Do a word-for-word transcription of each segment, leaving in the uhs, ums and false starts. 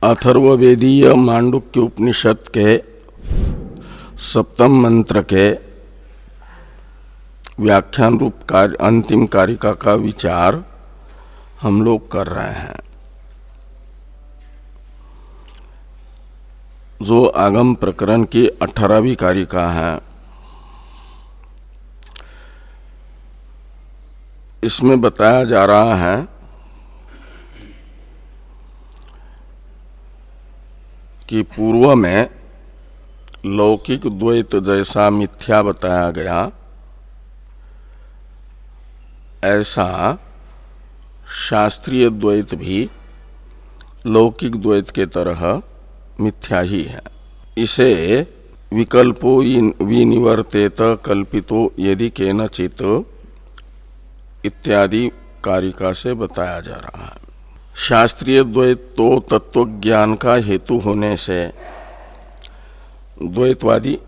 अथर्ववेदीय मांडुक्य उपनिषद के सप्तम मंत्र के व्याख्यान रूप कार्य अंतिम कारिका का विचार हम लोग कर रहे हैं। जो आगम प्रकरण की अठारहवीं कारिका है, इसमें बताया जा रहा है कि पूर्व में लौकिक द्वैत जैसा मिथ्या बताया गया, ऐसा शास्त्रीय द्वैत भी लौकिक द्वैत के तरह मिथ्या ही है। इसे विकल्पो विनिवर्तेत कल्पितो यदि केनचित इत्यादि कारिका से बताया जा रहा है। शास्त्रीय द्वैत तो तत्व ज्ञान का हेतु होने से द्वैतवादी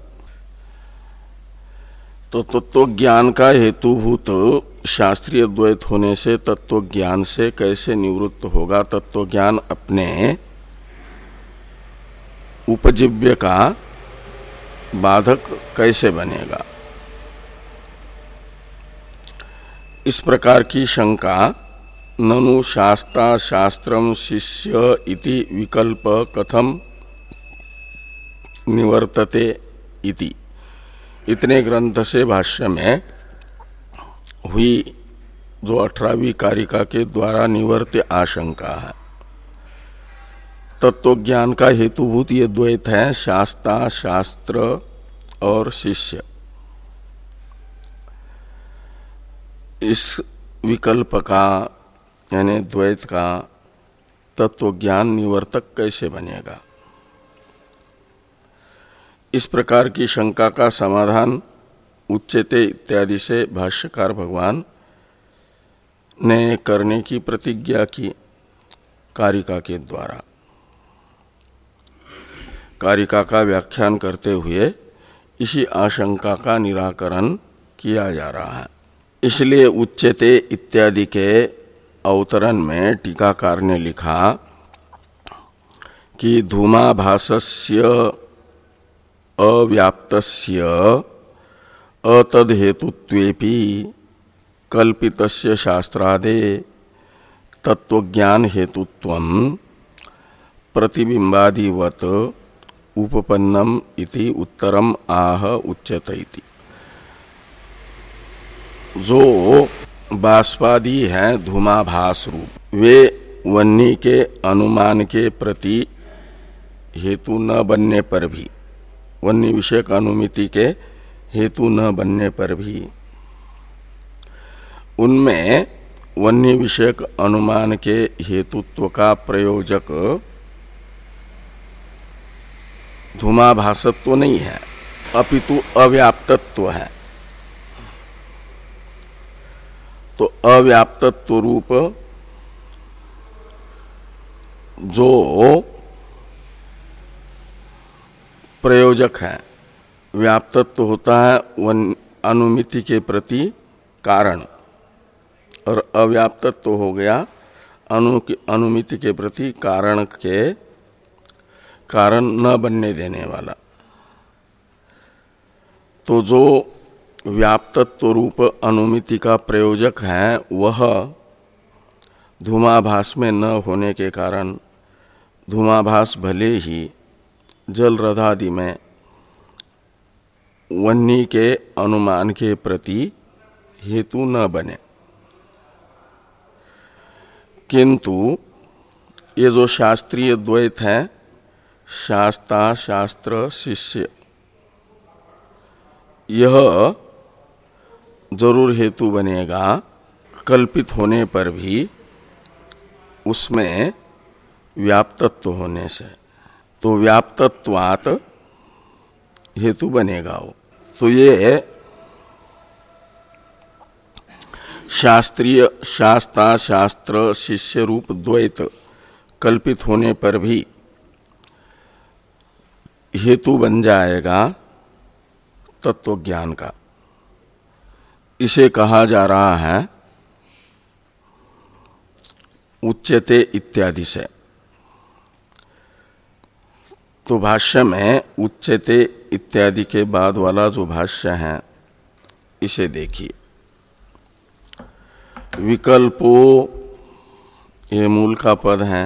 तो तत्व ज्ञान का हेतुभूत शास्त्रीय द्वैत होने से तत्व ज्ञान से कैसे निवृत्त होगा? तत्व ज्ञान अपने उपजीव्य का बाधक कैसे बनेगा? इस प्रकार की शंका ननु शास्ता शास्त्रम शिष्य इति विकल्प कथम निवर्तते इति इतने ग्रंथ से भाष्य में हुई जो अठारहवीं कारिका के द्वारा निवर्त्य आशंका है। तत्व ज्ञान का हेतुभूत ये द्वैत है, शास्ता शास्त्र और शिष्य। इस विकल्प का यानी द्वैत का तत्व ज्ञान निवर्तक कैसे बनेगा? इस प्रकार की शंका का समाधान उच्चते इत्यादि से भाष्यकार भगवान ने करने की प्रतिज्ञा की कारिका के द्वारा। कारिका का व्याख्यान करते हुए इसी आशंका का निराकरण किया जा रहा है। इसलिए उच्चते इत्यादि के अवतरण में टीकाकार ने लिखा कि धूमाभासस्य अव्याप्तस्य अतद्हेतुत्वेपि कल्पितस्य शास्त्रादे तत्वज्ञान हेतुत्वं प्रतिबिंबादिवत उपपन्नम इति उत्तरम आह उच्यते इति। जो बाष्पादि हैं धूमाभास रूप, वे वन्नी के अनुमान के प्रति हेतु न बनने पर भी, वन्नी विषयक अनुमिति के हेतु न बनने पर भी, उनमें वन्नी विषयक अनुमान के हेतुत्व का प्रयोजक धूमाभासत्व नहीं है, अपितु अव्याप्तत्व है। तो अव्याप्तत्व रूप जो प्रयोजक है, व्याप्तत्व होता है वन अनुमिति के प्रति कारण, और अव्याप्तत्व हो गया अनु अनुमिति के प्रति कारण के कारण न बनने देने वाला। तो जो व्याप्तत्व रूप अनुमिति का प्रयोजक है, वह धूमाभास में न होने के कारण धूमाभास भले ही जल रथादि में वन्नी के अनुमान के प्रति हेतु न बने, किंतु ये जो शास्त्रीय द्वैत है, शास्ता शास्त्र शिष्य, यह जरूर हेतु बनेगा कल्पित होने पर भी उसमें व्याप्तत्व होने से। तो व्याप्तत्वात् हेतु बनेगा वो। तो ये शास्त्रीय शास्ता शास्त्र शिष्य रूप द्वैत कल्पित होने पर भी हेतु बन जाएगा तत्व ज्ञान का। इसे कहा जा रहा है उच्यते इत्यादि से। तो भाष्य में उच्यते इत्यादि के बाद वाला जो भाष्य है इसे देखिए। विकल्पो ये मूल का पद है,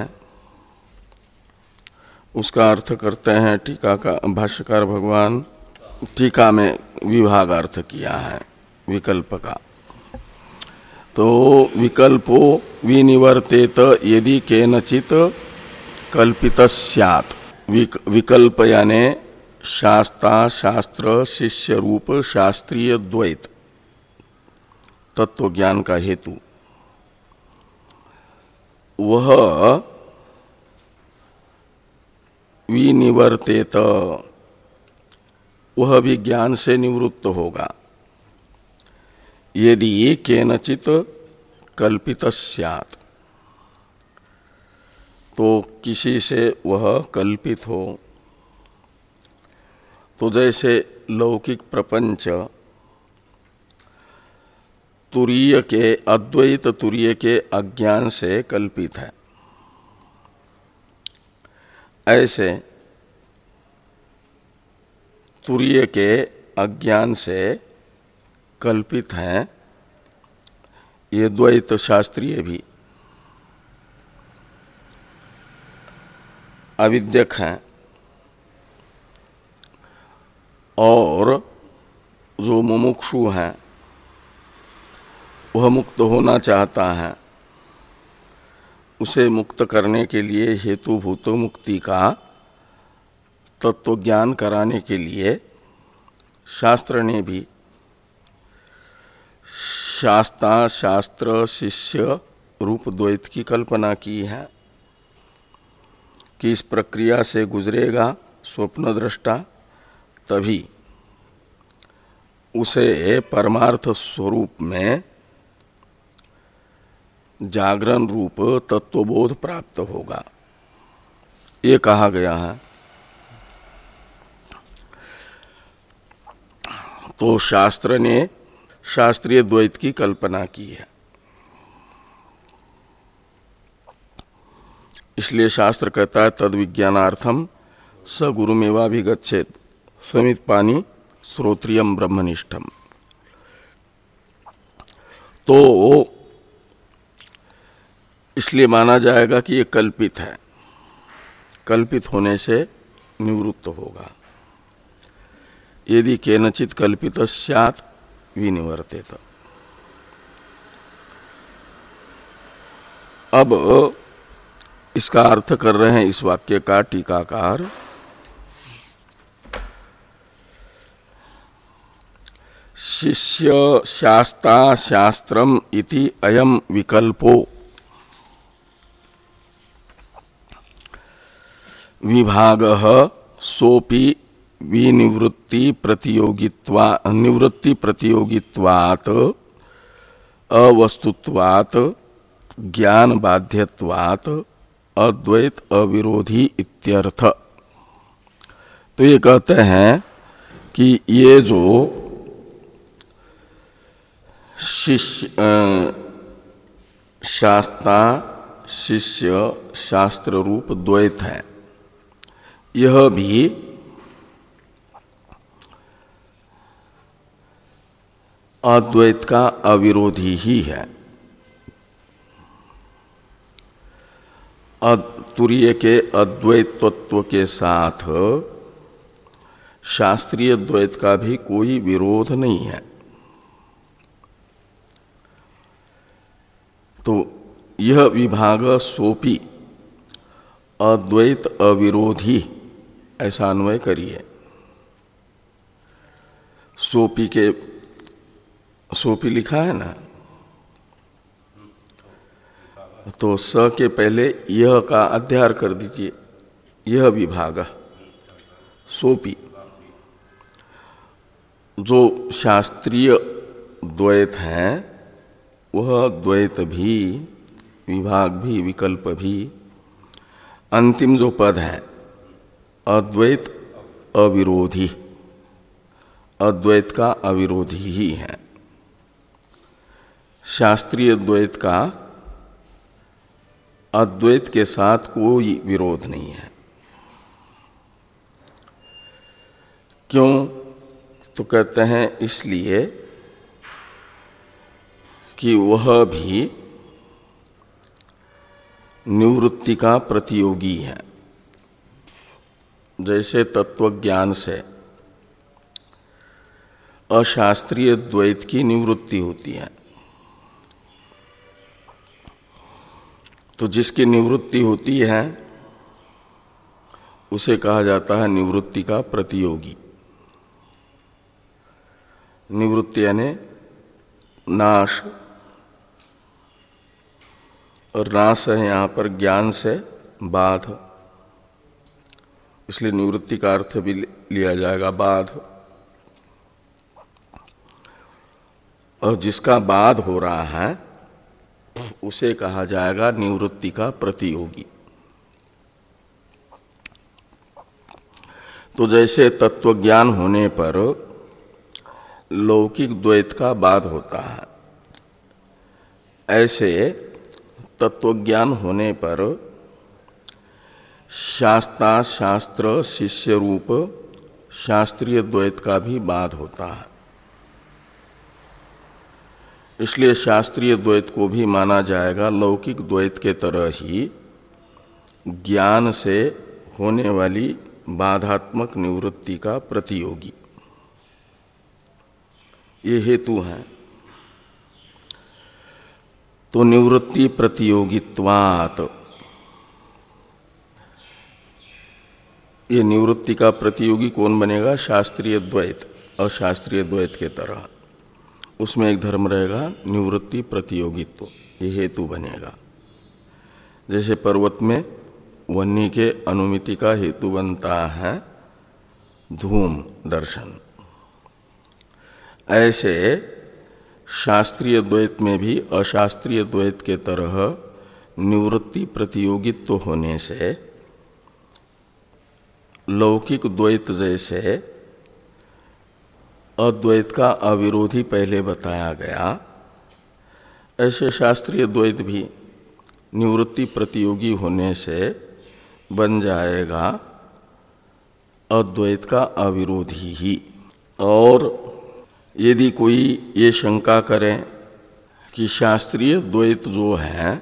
उसका अर्थ करते हैं टीका का भाष्यकार भगवान। टीका में विभाग अर्थ किया है विकल्प का। तो विकल्पो विनिवर्तेत यदि केनचित कल्पित स्यात्। विकल्प यानी शास्ता शास्त्र शिष्य रूप शास्त्रीय द्वैत तत्व ज्ञान का हेतु, वह विनिवर्तेत, वह भी ज्ञान से निवृत्त होगा यदि केनचित कल्पित स्यात्, तो किसी से वह कल्पित हो। तो जैसे लौकिक प्रपंच तुरीय के अद्वैत तुरीय के अज्ञान से कल्पित है, ऐसे तुरीय के अज्ञान से कल्पित हैं ये द्वैत शास्त्रीय भी, अविद्यक हैं। और जो मुमुक्षु हैं वह मुक्त होना चाहता है, उसे मुक्त करने के लिए हेतुभूत मुक्ति का तत्व ज्ञान कराने के लिए शास्त्र ने भी शास्ता शास्त्र शिष्य रूप द्वैत की कल्पना की है कि इस प्रक्रिया से गुजरेगा स्वप्न दृष्टा, तभी उसे परमार्थ स्वरूप में जागरण रूप तत्वबोध प्राप्त होगा, ये कहा गया है। तो शास्त्र ने शास्त्रीय द्वैत की कल्पना की है, इसलिए शास्त्र कहता है तद विज्ञानार्थम स गुरुमेवाभिगच्छेत् समित पानी श्रोत्रियम ब्रह्मनिष्ठम। तो इसलिए माना जाएगा कि ये कल्पित है, कल्पित होने से निवृत्त होगा। यदि केनचित कल्पित स्यात् विनिवर्तेत। अब इसका अर्थ कर रहे हैं इस वाक्य का टीकाकार। शिष्य शास्ता शास्त्रम इति अयम विकल्पो विभागः सोपि विनिवृत्ति प्रतियोगित्वा निवृत्ति प्रतियोगित्वात् अवस्तुत्वात् ज्ञान बाध्यत्वात् अद्वैत अविरोधी इत्यर्थ। तो ये कहते हैं कि ये जो शिष्य शास्ता शिष्य शास्त्र रूप द्वैत है, यह भी अद्वैत का अविरोधी ही है। तुरीय के अद्वैत तत्व के साथ शास्त्रीय द्वैत का भी कोई विरोध नहीं है। तो यह विभाग सोपी अद्वैत अविरोधी, ऐसा अन्वय करिए। सोपी के सोपी लिखा है ना, तो स के पहले यह का अध्यार कर दीजिए। यह विभाग सोपी, जो शास्त्रीय द्वैत हैं वह द्वैत भी, विभाग भी, विकल्प भी, अंतिम जो पद है अद्वैत अविरोधी, अद्वैत का अविरोधी ही है। शास्त्रीय द्वैत का अद्वैत के साथ कोई विरोध नहीं है। क्यों? तो कहते हैं इसलिए कि वह भी निवृत्ति का प्रतियोगी है। जैसे तत्वज्ञान से अशास्त्रीय द्वैत की निवृत्ति होती है, तो जिसकी निवृत्ति होती है उसे कहा जाता है निवृत्ति का प्रतियोगी। निवृत्ति यानी नाश, और नाश है यहाँ पर ज्ञान से बाध, इसलिए निवृत्ति का अर्थ भी लिया जाएगा बाध। और जिसका बाध हो रहा है उसे कहा जाएगा निवृत्ति का प्रतियोगी। तो जैसे तत्वज्ञान होने पर लौकिक द्वैत का बाध होता है, ऐसे तत्वज्ञान होने पर शास्त्रा शास्त्र शिष्य रूप शास्त्रीय द्वैत का भी बाध होता है। इसलिए शास्त्रीय द्वैत को भी माना जाएगा लौकिक द्वैत के तरह ही ज्ञान से होने वाली बाधात्मक निवृत्ति का प्रतियोगी। ये हेतु हैं। तो निवृत्ति प्रतियोगित्वात्, ये निवृत्ति का प्रतियोगी कौन बनेगा? शास्त्रीय द्वैत और शास्त्रीय द्वैत के तरह उसमें एक धर्म रहेगा निवृत्ति प्रतियोगित्व, ये हेतु बनेगा। जैसे पर्वत में वन्य के अनुमिति का हेतु बनता है धूम दर्शन, ऐसे शास्त्रीय द्वैत में भी अशास्त्रीय द्वैत के तरह निवृत्ति प्रतियोगित्व होने से लौकिक द्वैत जैसे अद्वैत का अविरोधी पहले बताया गया, ऐसे शास्त्रीय द्वैत भी निवृत्ति प्रतियोगी होने से बन जाएगा अद्वैत का अविरोधी ही। और यदि कोई ये शंका करे कि शास्त्रीय द्वैत जो है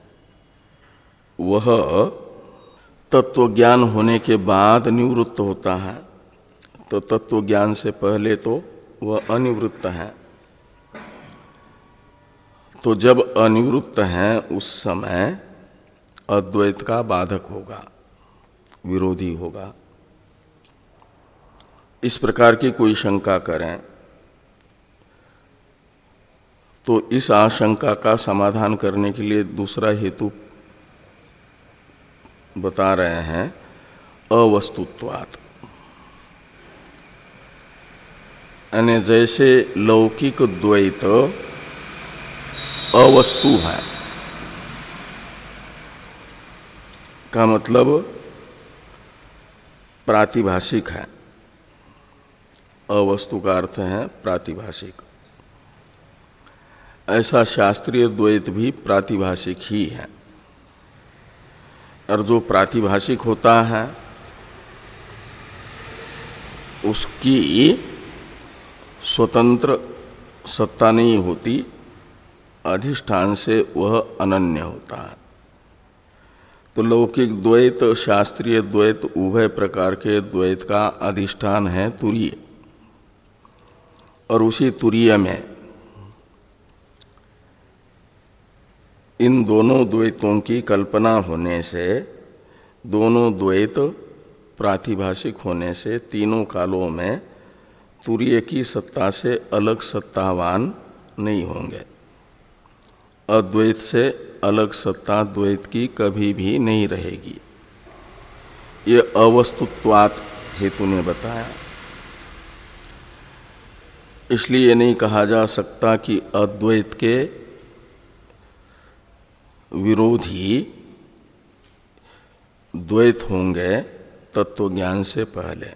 वह तत्वज्ञान होने के बाद निवृत्त होता है, तो तत्वज्ञान से पहले तो वह अनिवृत्त है, तो जब अनिवृत्त है उस समय अद्वैत का बाधक होगा, विरोधी होगा। इस प्रकार की कोई शंका करें तो इस आशंका का समाधान करने के लिए दूसरा हेतु बता रहे हैं अवस्तुत्वात्। यानी जैसे लौकिक द्वैत अवस्तु है, का मतलब प्रातिभाषिक है। अवस्तु का अर्थ है प्रातिभाषिक। ऐसा शास्त्रीय द्वैत भी प्रातिभाषिक ही है। और जो प्रातिभाषिक होता है उसकी स्वतंत्र सत्ता नहीं होती, अधिष्ठान से वह अनन्य होता है। तो लौकिक द्वैत शास्त्रीय द्वैत उभय प्रकार के द्वैत का अधिष्ठान है तुरीय, और उसी तुरीय में इन दोनों द्वैतों की कल्पना होने से, दोनों द्वैत प्रातिभाषिक होने से तीनों कालों में तुरीय की सत्ता से अलग सत्तावान नहीं होंगे। अद्वैत से अलग सत्ता द्वैत की कभी भी नहीं रहेगी। ये अवस्तुत्वात् हेतु ने बताया। इसलिए ये नहीं कहा जा सकता कि अद्वैत के विरोधी द्वैत होंगे तत्वज्ञान से पहले।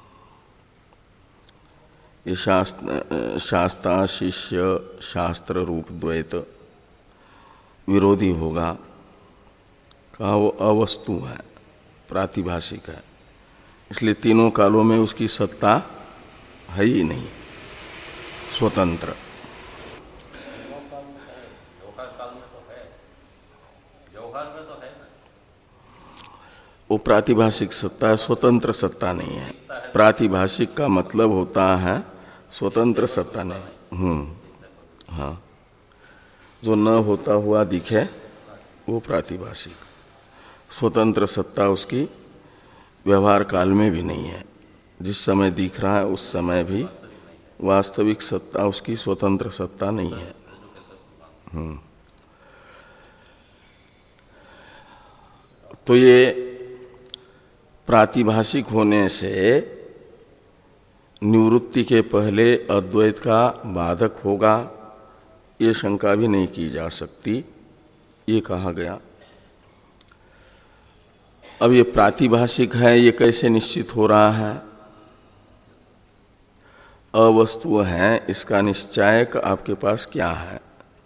ये शास्त्र शास्त्रा शिष्य शास्त्र रूप द्वैत विरोधी होगा, कहा वो अवस्तु है, प्रातिभाषिक है, इसलिए तीनों कालों में उसकी सत्ता है ही नहीं स्वतंत्र। वो प्रातिभाषिक सत्ता है, स्वतंत्र सत्ता नहीं है। प्रातिभाषिक का मतलब होता है स्वतंत्र सत्ता नहीं। हम्म हाँ, जो न होता हुआ दिखे वो प्रातिभाषिक। स्वतंत्र सत्ता उसकी व्यवहार काल में भी नहीं है। जिस समय दिख रहा है उस समय भी वास्तविक सत्ता उसकी स्वतंत्र सत्ता नहीं है। हम्म तो ये प्रातिभाषिक होने से निवृत्ति के पहले अद्वैत का बाधक होगा, ये शंका भी नहीं की जा सकती, ये कहा गया। अब ये प्रातिभाषिक है, ये कैसे निश्चित हो रहा है? अवस्तु है, इसका निश्चायक आपके पास क्या है?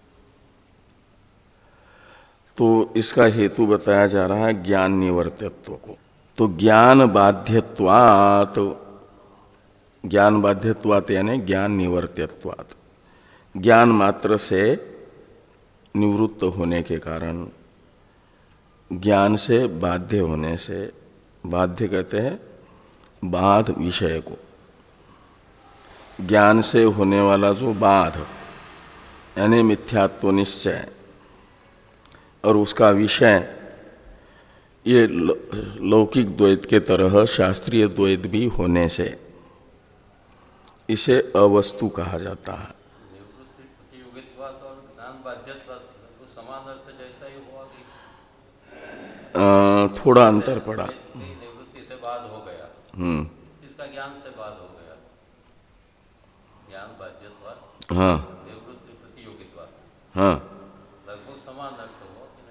तो इसका हेतु बताया जा रहा है ज्ञान निवर्त्यत्व को। तो ज्ञान बाध्यत्वात्, ज्ञान बाध्यत्वात् यानी ज्ञान निवर्त्यत्वात्, ज्ञान मात्र से निवृत्त होने के कारण, ज्ञान से बाध्य होने से, बाध्य कहते हैं बाध विषय को, ज्ञान से होने वाला जो बाध यानी मिथ्यात्व निश्चय और उसका विषय, ये लौकिक द्वैत के तरह शास्त्रीय द्वैत भी होने से इसे अवस्तु कहा जाता है। आ, थोड़ा अंतर पड़ा। निवृत्ति से बाद हो गया, हम्म इसका ज्ञान से बाद हो गया। ज्ञान बाध्यत्वात्, हाँ निवृत्ति प्रतियोगित्वात्, हाँ, लगभग समान अर्थ हुआ कि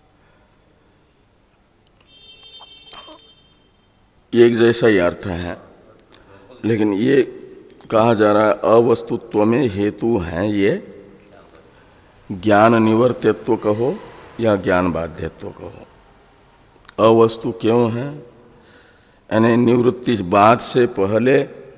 नहीं? एक जैसा ही अर्थ है, लेकिन ये कहा जा रहा है अवस्तुत्व में हेतु है ये ज्ञान निवर्त्यत्व कहो या ज्ञान बाध्यत्व कहो। अवस्तु क्यों है? यानी निवृत्ति बाद से पहले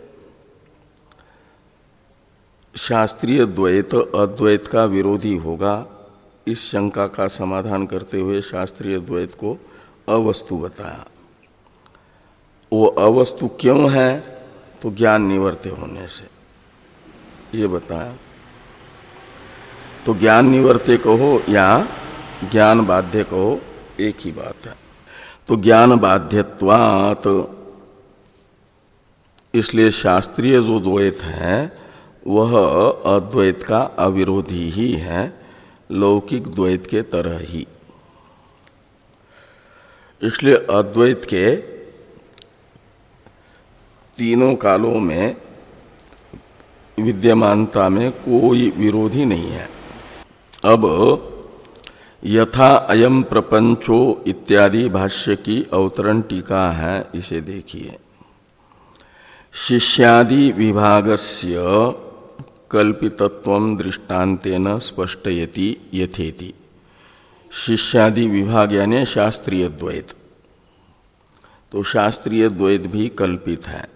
शास्त्रीय द्वैत अद्वैत का विरोधी होगा, इस शंका का समाधान करते हुए शास्त्रीय द्वैत को अवस्तु बताया। वो अवस्तु क्यों है? तो ज्ञान निवर्त्य होने से, ये बताया। तो ज्ञान निवर्त्य कहो या ज्ञान बाध्य कहो, एक ही बात है। तो ज्ञान बाध्यत्वात्, इसलिए शास्त्रीय जो द्वैत है वह अद्वैत का अविरोधी ही है, लौकिक द्वैत के तरह ही। इसलिए अद्वैत के तीनों कालों में विद्यमानता में कोई विरोधी नहीं है। अब यथा अयम प्रपंचो इत्यादि भाष्य की अवतरण टीका है, इसे देखिए। शिष्यादि विभागस्य कल्पितत्वं दृष्टान्तेन स्पष्टयति यथेति। शिष्यादि विभाग यानी शास्त्रीय द्वैत, तो शास्त्रीय द्वैत भी कल्पित है,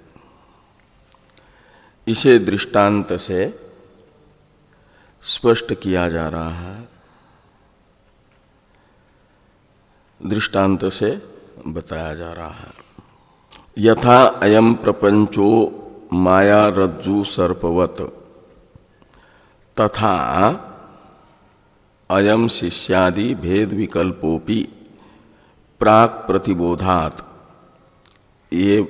इसे दृष्टांत से स्पष्ट किया जा रहा है, दृष्टांत से बताया जा रहा है। यथा अयम प्रपंचो माया रज्जु सर्पवत तथा अयम शिष्यादि भेद विकल्पोपि प्राक प्रतिबोधात् ये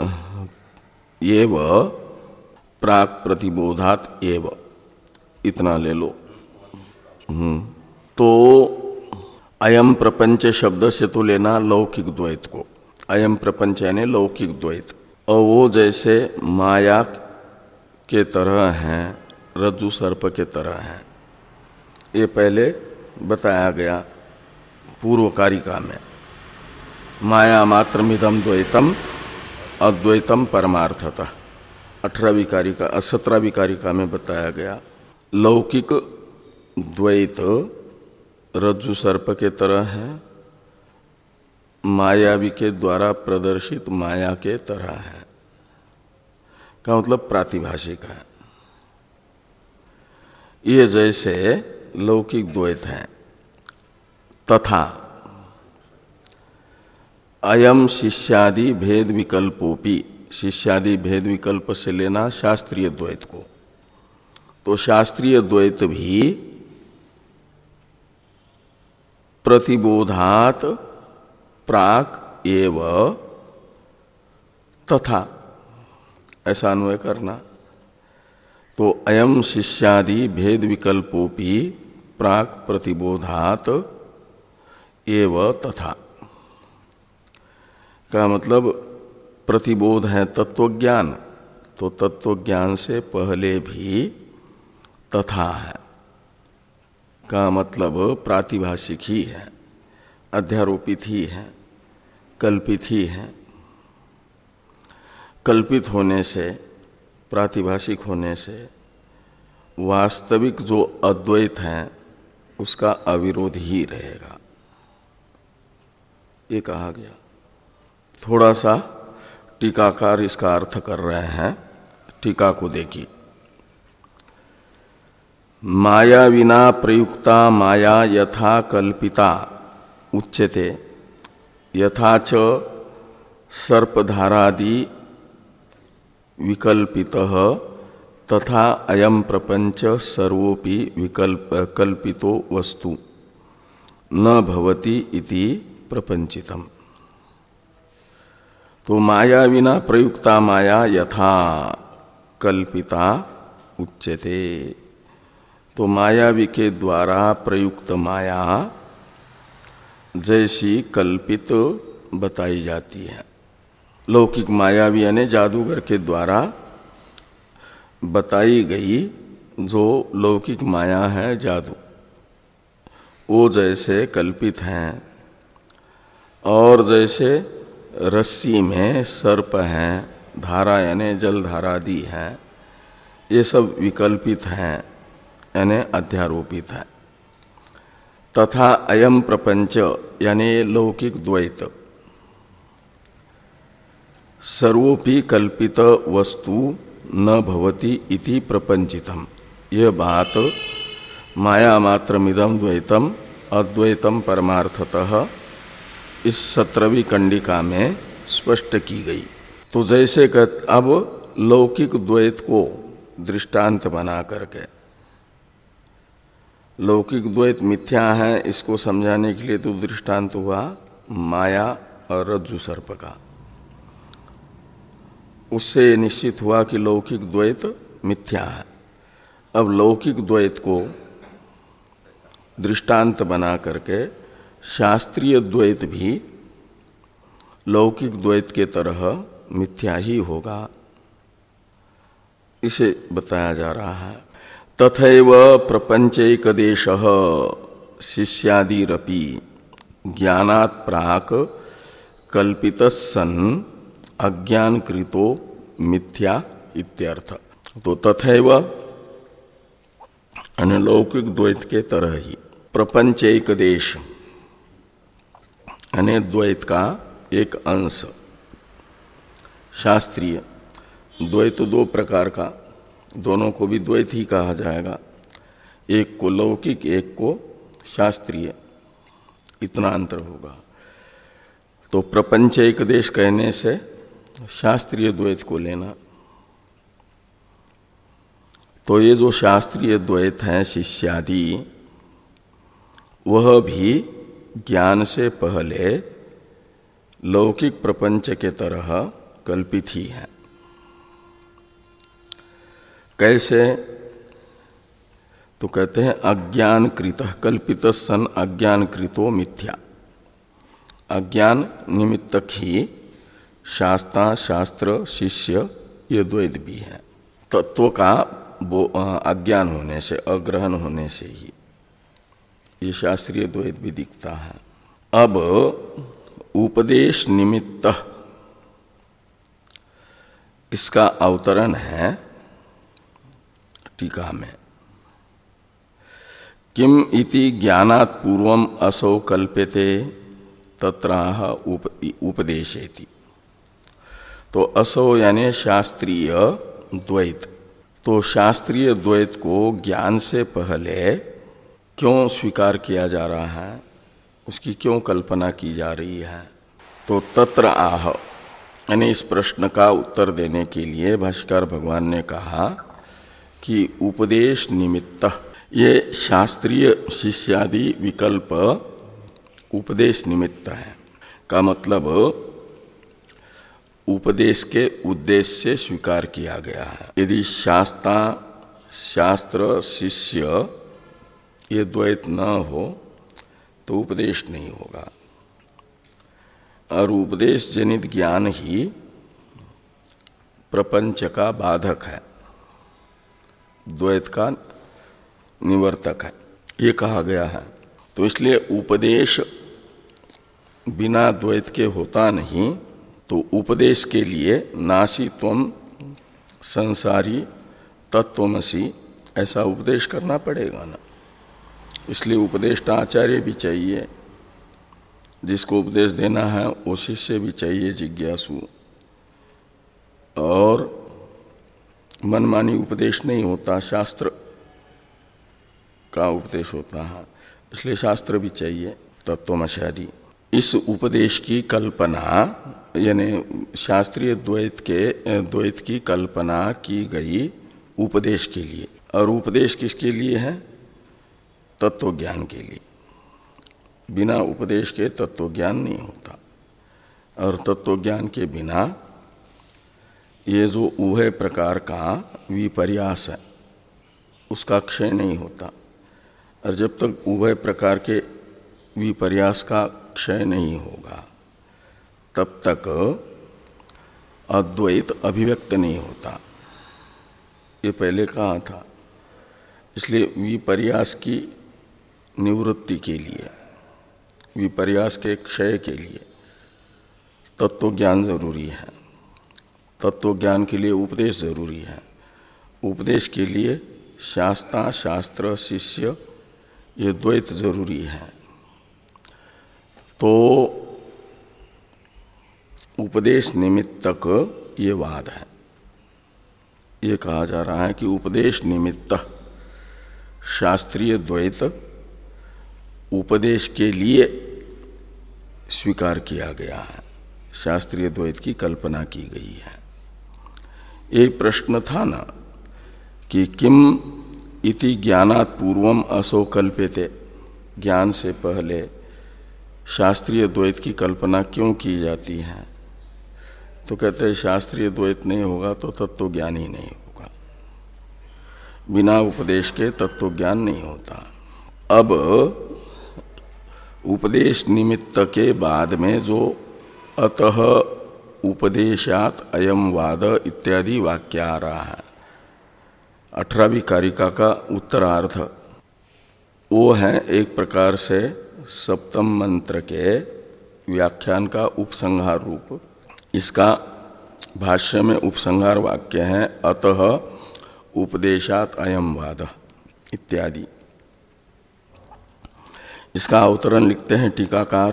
एव प्राक प्रतिबोधात् एव, इतना ले लो। हम्म तो अयम प्रपंच शब्द से तो लेना लौकिक द्वैत को, अयम प्रपंच यानी लौकिक द्वैत, और वो जैसे माया के तरह हैं, रज्जु सर्प के तरह हैं, ये पहले बताया गया पूर्व कारिका में। माया मात्रमिदं द्वैतम अद्वैतम परमार्थतः, अठारहवीं कारिका सत्रहवीं कारिका में बताया गया। लौकिक द्वैत रज्जु सर्प के तरह है, मायावी के द्वारा प्रदर्शित माया के तरह है। का मतलब प्रातिभाषिक है। ये जैसे लौकिक द्वैत है, तथा अयम शिष्यादि भेद विकल्पोपि, शिष्यादि भेद विकल्प से लेना शास्त्रीय द्वैत को, तो शास्त्रीय द्वैत भी प्रतिबोधात प्राक एव तथा, ऐसा अन्वय करना। तो अयम शिष्यादि भेद विकल्पोपि प्राक प्रतिबोधात एव तथा का मतलब प्रतिबोध है तत्वज्ञान, तो तत्वज्ञान से पहले भी तथा है का मतलब प्रातिभाषिक ही है, अध्यारोपित ही है, कल्पित ही है। कल्पित होने से, प्रातिभाषिक होने से वास्तविक जो अद्वैत है उसका अविरोध ही रहेगा, ये कहा गया। थोड़ा सा टीकाकार इसका अर्थ कर रहे हैं, टीका को देखिए। माया विना प्रयुक्ता माया यथा कल्पिता उच्यते यथा च सर्पधारादि विकल्पितः तथा अयम प्रपंच सर्वोपि विकल्प कल्पितो वस्तु न भवति इति प्रपंचितम्। तो माया विना प्रयुक्ता माया यथा कल्पिता उच्यते, तो मायावी के द्वारा प्रयुक्त माया जैसी कल्पित बताई जाती है। लौकिक मायावी यानी जादूगर के द्वारा बताई गई जो लौकिक माया है जादू, वो जैसे कल्पित हैं, और जैसे रस्सी में सर्प हैं, धारा यानी जलधारादि हैं, ये सब विकल्पित हैं यानी अध्यारोपित है। तथा अयम प्रपंच यानी लौकिक द्वैत सर्वोपि कल्पित वस्तु न भवति इति प्रपंचितम, यह बात माया मात्रमिदं द्वैतम अद्वैतम परमार्थतः इस सत्रहवीं कंडिका में स्पष्ट की गई। तो जैसे कह अब लौकिक द्वैत को दृष्टांत बना करके, लौकिक द्वैत मिथ्या है इसको समझाने के लिए तो दृष्टांत हुआ माया और रज्जु सर्प का, उससे निश्चित हुआ कि लौकिक द्वैत मिथ्या है। अब लौकिक द्वैत को दृष्टांत बना करके शास्त्रीय द्वैत भी लौकिक द्वैत के तरह मिथ्या ही होगा, इसे बताया जा रहा है। तथैव प्रपंचैकदेशः शिष्यादिरपि ज्ञानात् प्राक् कल्पितस्सन् अज्ञानकृतो मिथ्या इत्यर्थ। तो तथैव लौकिक द्वैत के तरह ही प्रपंचैकदेश यानी द्वैत का एक अंश, शास्त्रीय द्वैत दो प्रकार का, दोनों को भी द्वैत ही कहा जाएगा, एक को लौकिक एक को शास्त्रीय, इतना अंतर होगा। तो प्रपंच एक देश कहने से शास्त्रीय द्वैत को लेना, तो ये जो शास्त्रीय द्वैत है शिष्यादि, वह भी ज्ञान से पहले लौकिक प्रपंच के तरह कल्पित ही है। कैसे? तो कहते हैं अज्ञानकृत कल्पित सन अज्ञानकृतो मिथ्या। अज्ञान निमित्तक ही शास्ता शास्त्र शिष्य ये द्वैत भी है। तत्व का अज्ञान होने से, अग्रहण होने से ही ये शास्त्रीय द्वैत भी दिखता है। अब उपदेश निमित्त, इसका अवतरण है टीका में। किम इति ज्ञानात् पूर्वम असौ कल्प्यते तत्राह उप, उपदेशेति। तो असौ यानी शास्त्रीय द्वैत। तो शास्त्रीय द्वैत को ज्ञान से पहले क्यों स्वीकार किया जा रहा है, उसकी क्यों कल्पना की जा रही है? तो तत्र आह, यानी इस प्रश्न का उत्तर देने के लिए भाष्यकार भगवान ने कहा कि उपदेश निमित्त, ये शास्त्रीय शिष्यादि विकल्प उपदेश निमित्त है का मतलब उपदेश के उद्देश्य से स्वीकार किया गया है। यदि शास्ता शास्त्र शिष्य ये द्वैत न हो तो उपदेश नहीं होगा, और उपदेश जनित ज्ञान ही प्रपंच का बाधक है, द्वैत का निवर्तक है, ये कहा गया है। तो इसलिए उपदेश बिना द्वैत के होता नहीं। तो उपदेश के लिए नासी त्वम संसारी तत्त्वमसि ऐसा उपदेश करना पड़ेगा ना। इसलिए उपदेष्टा आचार्य भी चाहिए, जिसको उपदेश देना है वो शिष्य भी चाहिए, जिज्ञासु। और मनमानी उपदेश नहीं होता, शास्त्र का उपदेश होता है, इसलिए शास्त्र भी चाहिए, तत्वमसि। इस उपदेश की कल्पना यानी शास्त्रीय द्वैत के द्वैत की कल्पना की गई उपदेश के लिए। और उपदेश किसके लिए है? तत्व ज्ञान के लिए। बिना उपदेश के तत्व ज्ञान नहीं होता, और तत्व ज्ञान के बिना ये जो उभय प्रकार का विपर्यास है उसका क्षय नहीं होता। और जब तक उभय प्रकार के विपर्यास का क्षय नहीं होगा तब तक अद्वैत अभिव्यक्त नहीं होता, ये पहले कहा था। इसलिए विपर्यास की निवृत्ति के लिए, विपर्यास के क्षय के लिए तत्व ज्ञान जरूरी है, तत्व ज्ञान के लिए उपदेश जरूरी है, उपदेश के लिए शास्ता शास्त्र शिष्य ये द्वैत जरूरी है। तो उपदेश निमित्तक ये वाद है। ये कहा जा रहा है कि उपदेश निमित्त शास्त्रीय द्वैत उपदेश के लिए स्वीकार किया गया है, शास्त्रीय द्वैत की कल्पना की गई है। ये प्रश्न था ना कि किम इति ज्ञानात् पूर्वम असो कल्प्यते, ज्ञान से पहले शास्त्रीय द्वैत की कल्पना क्यों की जाती है? तो कहते हैं शास्त्रीय द्वैत नहीं होगा तो तत्व ज्ञान ही नहीं होगा, बिना उपदेश के तत्व ज्ञान नहीं होता। अब उपदेश निमित्त के बाद में जो अतः उपदेशात अयम वाद इत्यादि वाक्य आ रहा है, अठारहवीं कारिका का उत्तरार्ध, वो है एक प्रकार से सप्तम मंत्र के व्याख्यान का उपसंहार रूप। इसका भाष्य में उपसंहार वाक्य है अतः उपदेशात अयम वाद इत्यादि। इसका अवतरण लिखते हैं टीकाकार,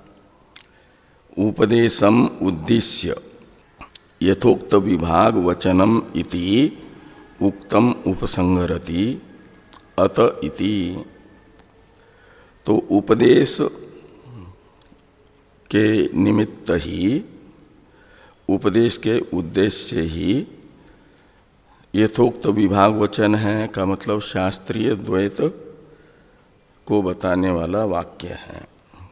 उपदेशम उद्देश्य यथोक्त विभाग वचनम इति उक्तम उपसंहरति अत इति। तो उपदेश के निमित्त ही, उपदेश के उद्देश्य से ही यथोक्त विभाग वचन है का मतलब शास्त्रीय द्वैत को बताने वाला वाक्य है।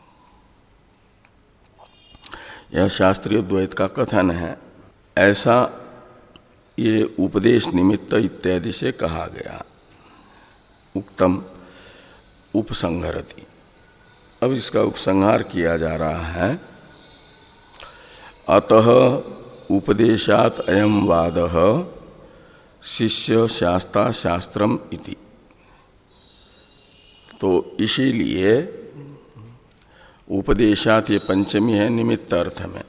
यह शास्त्रीय द्वैत का कथन है, ऐसा ये उपदेश निमित्त इत्यादि से कहा गया। उक्तम उपसंहरति, अब इसका उपसंहार किया जा रहा है। अतः उपदेशात अयम वादः शिष्य शास्ता शास्त्रम इति। तो इसीलिए उपदेशात ये पंचमी है निमित्त अर्थ में,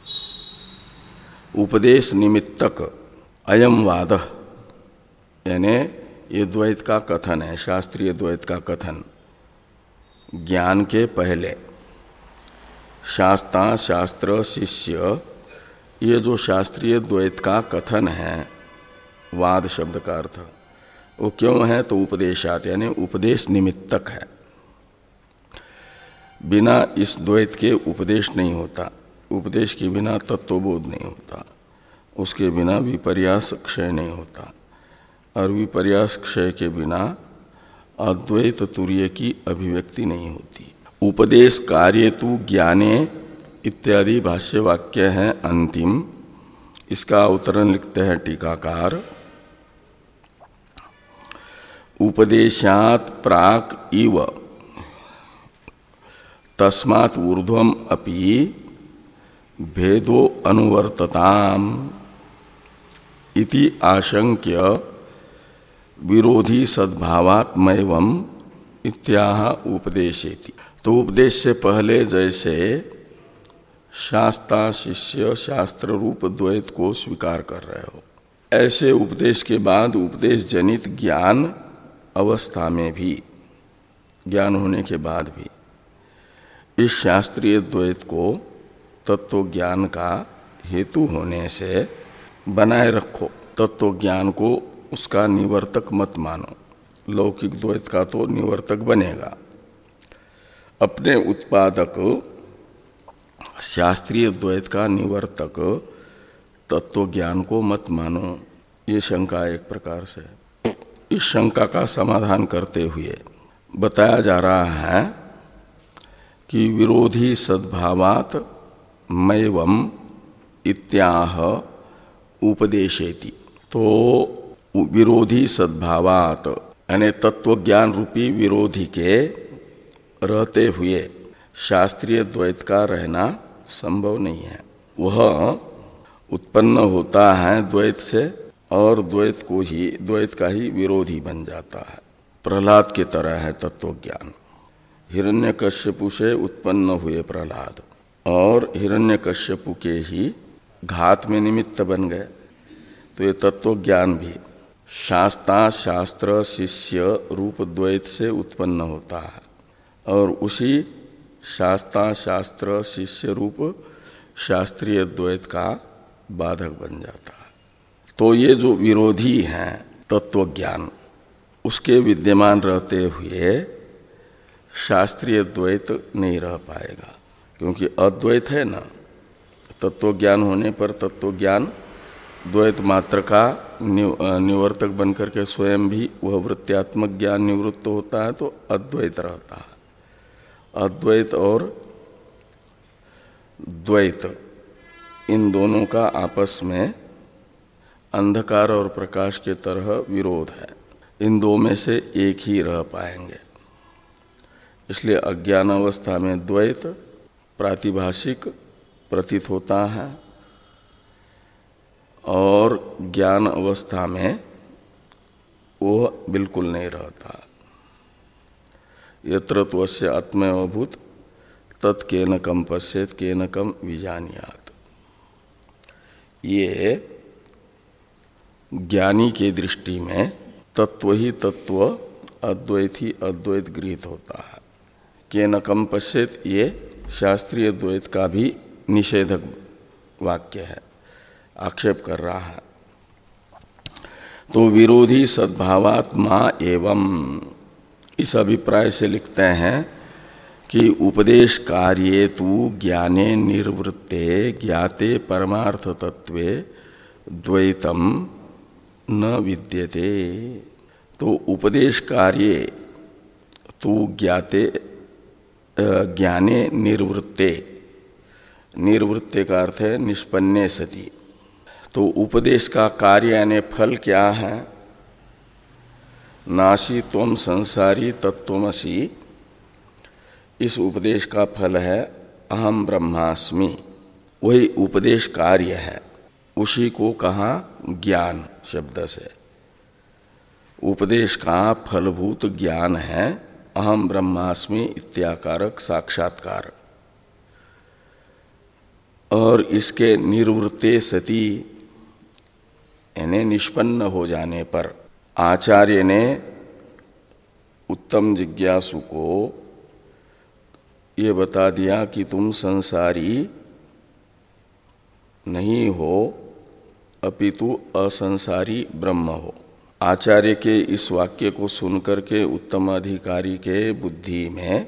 उपदेश निमित्तक अयम वादः यानी ये द्वैत का कथन है, शास्त्रीय द्वैत का कथन। ज्ञान के पहले शास्ता शास्त्र शिष्य, ये जो शास्त्रीय द्वैत का कथन है वाद शब्द का अर्थ। वो क्यों है? तो उपदेशात, यानी उपदेश निमित्तक है। बिना इस द्वैत के उपदेश नहीं होता। उपदेश के बिना तत्वबोध नहीं होता, उसके बिना विपर्यास क्षय नहीं होता, और विपर्यास क्षय के बिना अद्वैत तुर्य की अभिव्यक्ति नहीं होती। उपदेश कार्य तु ज्ञाने इत्यादि भाष्य वाक्य है अंतिम। इसका अवतरण लिखते हैं टीकाकार, उपदेशात प्राक इव तस्मात् ऊर्ध्वम अपि भेदो अनुवर्तताम इति आशंक्य विरोधी सद्भावात्मैवम् इत्याह उपदेशेति। तो उपदेश से पहले जैसे शास्ता शिष्य शास्त्र रूप द्वैत को स्वीकार कर रहे हो, ऐसे उपदेश के बाद उपदेश जनित ज्ञान अवस्था में भी, ज्ञान होने के बाद भी इस शास्त्रीय द्वैत को तत्व ज्ञान का हेतु होने से बनाए रखो। तत्व ज्ञान को उसका निवर्तक मत मानो। लौकिक द्वैत का तो निवर्तक बनेगा, अपने उत्पादक शास्त्रीय द्वैत का निवर्तक तत्व ज्ञान को मत मानो। ये शंका एक प्रकार से। इस शंका का समाधान करते हुए बताया जा रहा है कि विरोधी सद्भावात मैवम इत्याह उपदेशेति। तो विरोधी सद्भावात यानी तत्व ज्ञान रूपी विरोधी के रहते हुए शास्त्रीय द्वैत का रहना संभव नहीं है। वह उत्पन्न होता है द्वैत से और द्वैत को ही द्वैत का ही विरोधी बन जाता है। प्रहलाद के तरह है तत्व ज्ञान। हिरण्यकश्यपु से उत्पन्न हुए प्रहलाद और हिरण्यकश्यपु के ही घात में निमित्त बन गए। तो ये तत्व ज्ञान भी शास्ता शास्त्र शिष्य रूप द्वैत से उत्पन्न होता है और उसी शास्ता शास्त्र शिष्य रूप शास्त्रीय द्वैत का बाधक बन जाता है। तो ये जो विरोधी हैं तत्व ज्ञान, उसके विद्यमान रहते हुए शास्त्रीय द्वैत नहीं रह पाएगा, क्योंकि अद्वैत है ना। तत्व ज्ञान होने पर तत्व ज्ञान द्वैत मात्र का निवर्तक बनकर के स्वयं भी वह वृत्त्यात्मक ज्ञान निवृत्त होता है, तो अद्वैत रहता है। अद्वैत और द्वैत इन दोनों का आपस में अंधकार और प्रकाश के तरह विरोध है। इन दो में से एक ही रह पाएंगे। इसलिए अज्ञान अवस्था में द्वैत प्रातिभाषिक प्रतीत होता है और ज्ञान अवस्था में वह बिल्कुल नहीं रहता। यत्र त्वस्य आत्मैवभूत तत् केन कम पश्येत केन कम विजानीयात्। ये ज्ञानी के दृष्टि में तत्व ही तत्व, अद्वैत ही अद्वैत गृहीत होता है। केन कम पश्येत ये शास्त्रीय द्वैत का भी निषेधक वाक्य है, आक्षेप कर रहा है। तो विरोधी सद्भावात्मा एवं इस अभिप्राय से लिखते हैं कि उपदेश कार्ये तु ज्ञाने निर्वृत्ते ज्ञाते परमार्थ तत्वे द्वैतम न विद्यते। तो उपदेश कार्ये तु ज्ञाते ज्ञाने निर्वृत्ते, निर्वृत्ते का अर्थ है निष्पन्ने सति। तो उपदेश का कार्य यानी फल क्या है? नासी त्वम संसारी तत्त्वमसि। इस उपदेश का फल है अहम ब्रह्मास्मि। वही उपदेश कार्य है, उसी को कहा ज्ञान शब्द से। उपदेश का फलभूत ज्ञान है अहम ब्रह्मास्मि इत्याकारक साक्षात्कार। और इसके निर्वृत्ते सति यानी निष्पन्न हो जाने पर आचार्य ने उत्तम जिज्ञासु को ये बता दिया कि तुम संसारी नहीं हो, अपितु असंसारी ब्रह्म हो। आचार्य के इस वाक्य को सुनकर के उत्तम अधिकारी के बुद्धि में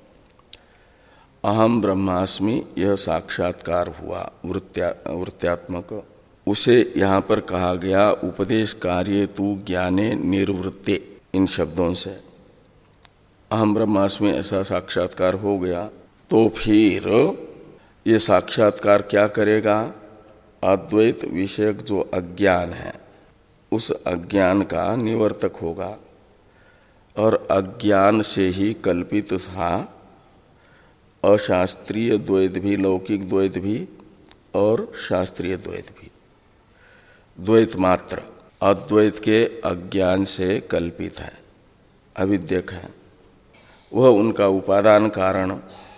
अहम ब्रह्मास्मि यह साक्षात्कार हुआ वृत्त्या वृत्त्यात्मक। उसे यहाँ पर कहा गया उपदेश कार्ये तु ज्ञाने निर्वृत्ते, इन शब्दों से अहम ब्रह्मास्मि ऐसा साक्षात्कार हो गया। तो फिर ये साक्षात्कार क्या करेगा? अद्वैत विषयक जो अज्ञान है उस अज्ञान का निवर्तक होगा, और अज्ञान से ही कल्पित था अशास्त्रीय द्वैत भी, लौकिक द्वैत भी और शास्त्रीय द्वैत भी। द्वैत मात्र अद्वैत के अज्ञान से कल्पित है, अविद्यक है। वह उनका उपादान कारण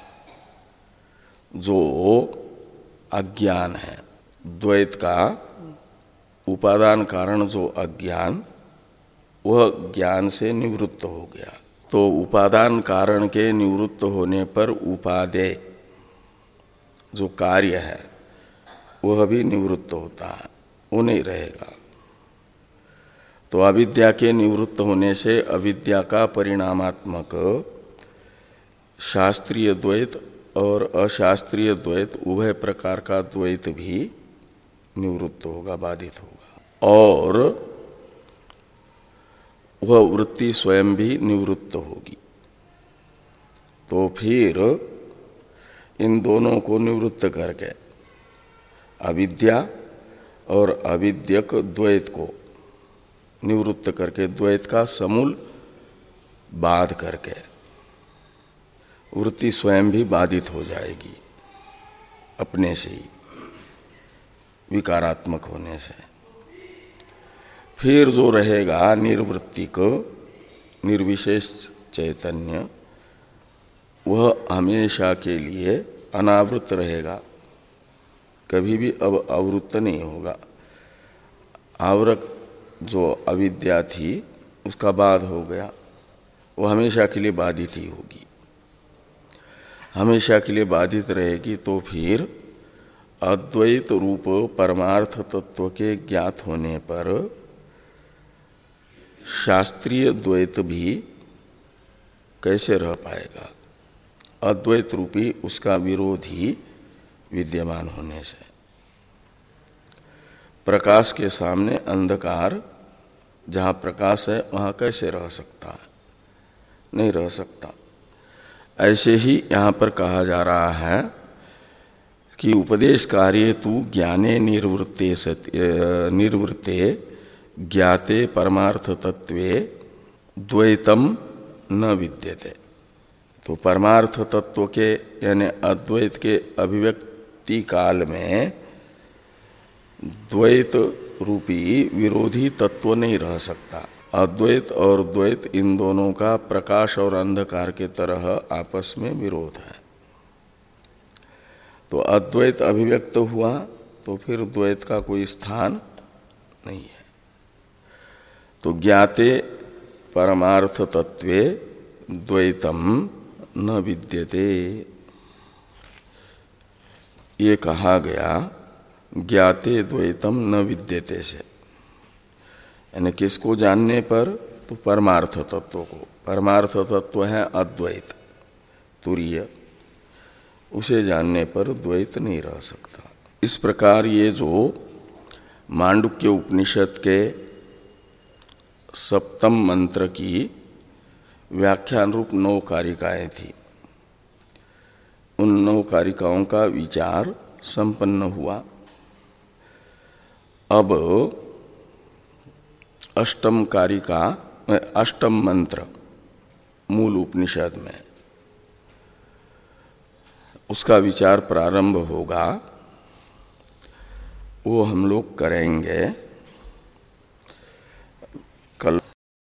जो अज्ञान है, द्वैत का उपादान कारण जो अज्ञान, वह ज्ञान से निवृत्त हो गया। तो उपादान कारण के निवृत्त होने पर उपादेय जो कार्य है वह भी निवृत्त होता है, वो नहीं रहेगा। तो अविद्या के निवृत्त होने से अविद्या का परिणामात्मक शास्त्रीय द्वैत और अशास्त्रीय द्वैत उभय प्रकार का द्वैत भी निवृत्त होगा, बाधित होगा, और वह वृत्ति स्वयं भी निवृत्त होगी। तो फिर इन दोनों को निवृत्त करके अविद्या और अविद्यक द्वैत को निवृत्त करके, द्वैत का समूल बाध करके वृत्ति स्वयं भी बाधित हो जाएगी अपने से ही, विकारात्मक होने से। फिर जो रहेगा निर्वृत्तिक निर्विशेष चैतन्य, वह हमेशा के लिए अनावृत रहेगा, कभी भी अब आवृत्त नहीं होगा। आवरक जो अविद्या थी उसका बाध हो गया, वो हमेशा के लिए बाधित ही होगी। हमेशा के लिए बाधित रहेगी तो फिर अद्वैत रूप परमार्थ तत्व के ज्ञात होने पर शास्त्रीय द्वैत भी कैसे रह पाएगा? अद्वैत रूपी उसका विरोधी विद्यमान होने से। प्रकाश के सामने अंधकार, जहाँ प्रकाश है वहाँ कैसे रह सकता है? नहीं रह सकता। ऐसे ही यहाँ पर कहा जा रहा है कि उपदेश कार्ये तु ज्ञाने निर्वृत्ते सत्य निर्वृत्ते ज्ञाते परमार्थ तत्वे द्वैतम न विद्यते। तो परमार्थ तत्व के यानी अद्वैत के अभिव्यक्ति काल में द्वैत रूपी विरोधी तत्व नहीं रह सकता। अद्वैत और द्वैत इन दोनों का प्रकाश और अंधकार के तरह आपस में विरोध है। तो अद्वैत अभिव्यक्त हुआ तो फिर द्वैत का कोई स्थान नहीं है। तो ज्ञाते परमार्थ तत्वे द्वैतम न विद्यते, ये कहा गया ज्ञाते द्वैतम न विद्यते से, यानी किसको जानने पर? तो परमार्थ तत्व को। परमार्थ तत्व है अद्वैत तुरीय, उसे जानने पर द्वैत नहीं रह सकता। इस प्रकार ये जो मांडुक्य उपनिषद के सप्तम मंत्र की व्याख्यान रूप नौ कारिकाएं थी, उन नौ कारिकाओं का विचार संपन्न हुआ। अब अष्टम कारिका, अष्टम मंत्र मूल उपनिषद में उसका विचार प्रारंभ होगा, वो हम लोग करेंगे